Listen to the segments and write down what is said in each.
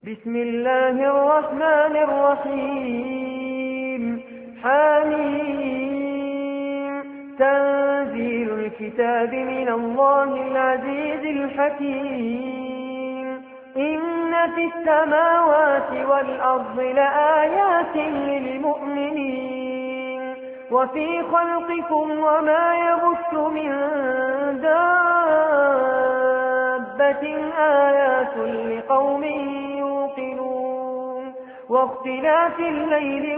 بسم الله الرحمن الرحيم. حميم. تنزيل الكتاب من الله العزيز الحكيم. إن في السماوات والأرض لآيات للمؤمنين وفي خلقكم وما يبث من دابة آيات لقوم يوقنون واختلاف الليل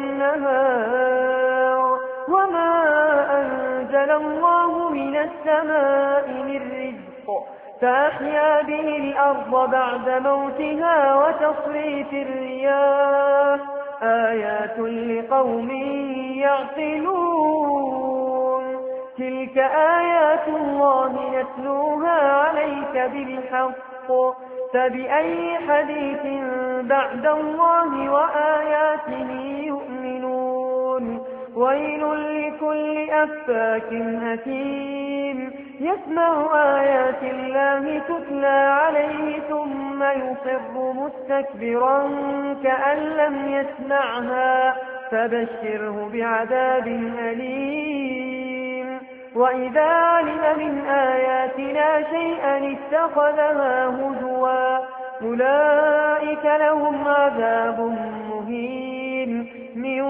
والنهار وما أنزل الله من السماء من رزق فأحيا به الأرض بعد موتها وتصريف الرياح آيات لقوم يعقلون. تلك آيات الله نتلوها عليك بالحق فبأي حديث بعد الله وآياته يؤمنون. ويل لكل أفاك أثيم يسمع آيات الله تتلى عليه ثم يصر مستكبرا كأن لم يسمعها فبشره بعذاب أليم. وإذا علم من آياتنا شيئا اتخذها هزوا أولئك لهم عذاب مهين من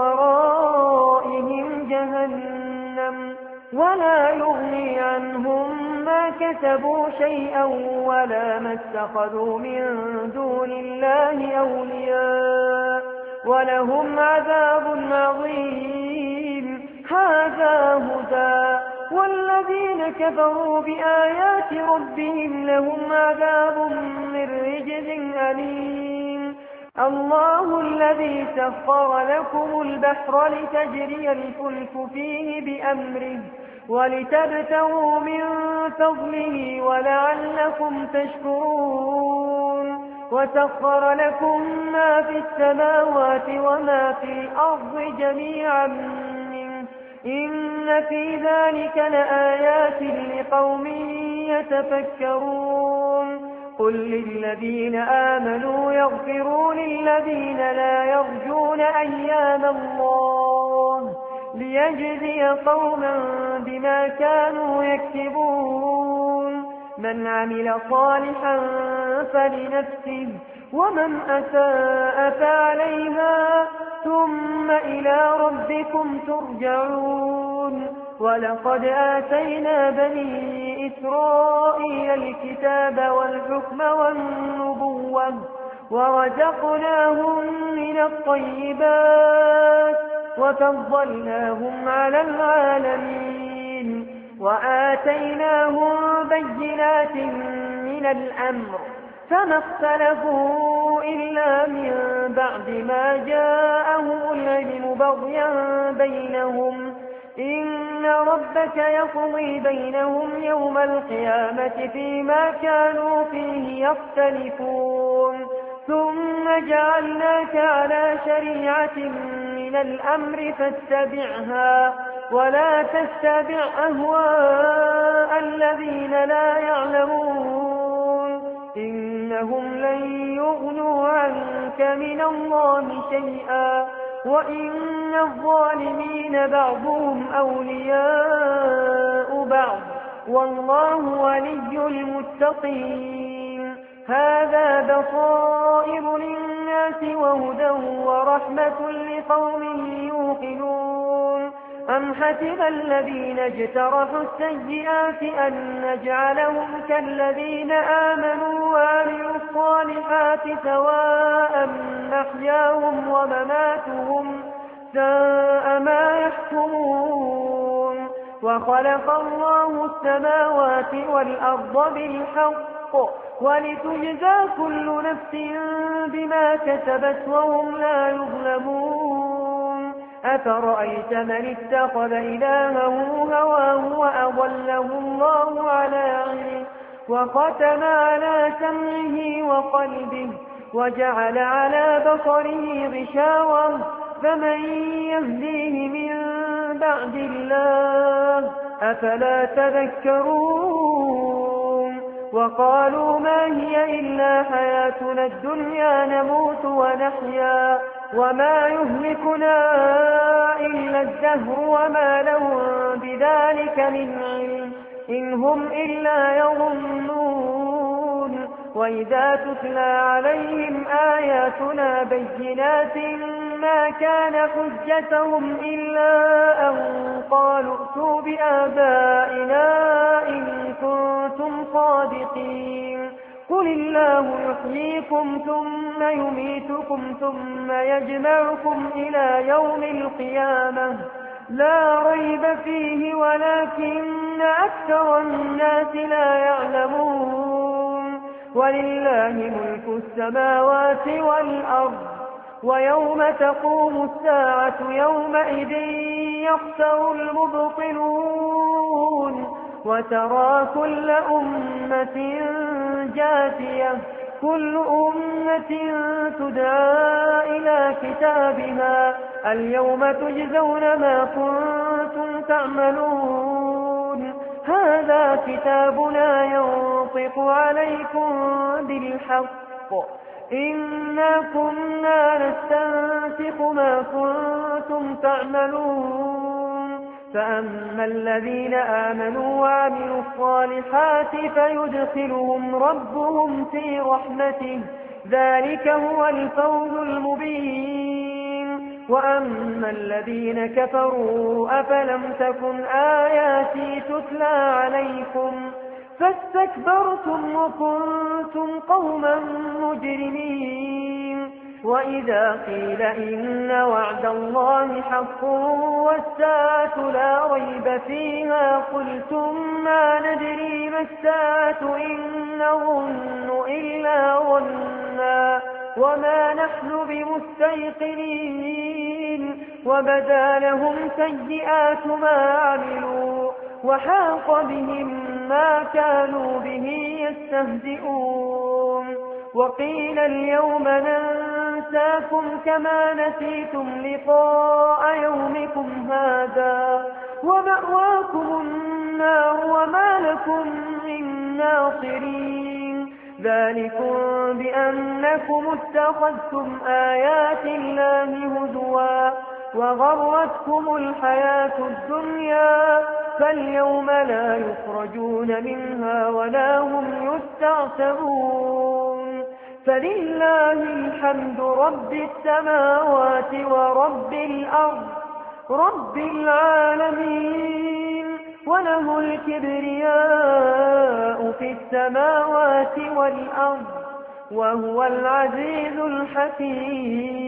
ورائهم جهنم ولا يغني عنهم ما كسبوا شيئا ولا ما اتخذوا من دون الله أولياء ولهم عذاب عظيم. هذا هدى والذين كفروا بآيات ربهم لهم عذاب من رجز أليم. الله الذي سخر لكم البحر لتجري الفلك فيه بأمره ولتبتغوا من فضله ولعلكم تشكرون. وسخر لكم ما في السماوات وما في الأرض جميعا منه إن في ذلك لآيات لقوم يتفكرون. قل للذين آمنوا يغفروا للذين لا يرجون أيام الله ليجزي قوما بما كانوا يكسبون. من عمل صالحا فلنفسه ومن أساء فعليها ثم إلى ربكم ترجعون. ولقد آتينا بني إسرائيل الكتاب والحكم والنبوة ورزقناهم من الطيبات وفضلناهم على العالمين وآتيناهم بينات من الأمر فما اختلفوا إلا من بعد ما جاءهم العلم بغيا بينهم إن ربك يقضي بينهم يوم القيامة فيما كانوا فيه يختلفون. ثم جعلناك على شريعة من الأمر فاتبعها ولا تتبع أهواء الذين لا يعلمون إنهم لن يغنوا عنك من الله شيئا وإن الظالمين بعضهم أولياء بعض والله ولي المتقين. هذا بصائر للناس وهدى ورحمة لقوم يوقنون. أم حسب الذين اجترحوا السيئات أن نجعلهم كالذين آمنوا وعملوا الصالحات سواء محياهم ومماتهم ساء ما يحكمون. وخلق الله السماوات والأرض بالحق ولتجزى كل نفس بما كسبت وهم لا يظلمون. أفرأيت من اتخذ إلهه هواه وأضله الله على علمه وختم على سمعه وقلبه وجعل على بصره غشاوة فمن يهديه من بعد الله أفلا تذكرون. وقالوا ما هي إلا حياتنا الدنيا نموت ونحيا وما يهلكنا إلا الدهر وما لهم بذلك من علم إن هم إلا يظنون وإذا تتلى عليهم آياتنا بينات ما كان حجتهم إلا أن قالوا ائتوا بآبائنا إن كنتم صادقين قل الله يحييكم ثم يميتكم ثم يجمعكم إلى يوم القيامة لا ريب فيه ولكن أكثر الناس لا يعلمون ولله ملك السماوات والأرض ويوم تقوم الساعة يومئذ يخسر المبطلون وترى كل أمة جاثية كل أمة تدعى إلى كتابها اليوم تجزون ما كنتم تعملون هذا كتابنا ينطق عليكم بالحق إنا كنا نستنسخ ما كنتم تعملون فأما الذين آمنوا وعملوا الصالحات فيدخلهم ربهم في رحمته ذلك هو الفوز المبين وأما الذين كفروا أفلم تكن آياتي تتلى عليكم فاستكبرتم وكنتم قوما مجرمين وإذا قيل إن وعد الله حق والساعة لا ريب فيها قلتم ما ندري ما الساعة إن نظن إلا ظنا وما نحن بمستيقنين وبدا لهم سيئات ما عملوا وحاق بهم ما كانوا به يستهزئون وقيل اليوم ننساكم كما نسيتم لقاء يومكم هذا ومأواكم النار وما لكم من ناصرين ذلكم بأنكم اتخذتم آيات الله هزوا وغرتكم الحياة الدنيا فاليوم لا يخرجون منها ولا هم يستعتبون فلله الحمد رب السماوات ورب الأرض رب العالمين وله الكبرياء في السماوات والأرض وهو العزيز الحكيم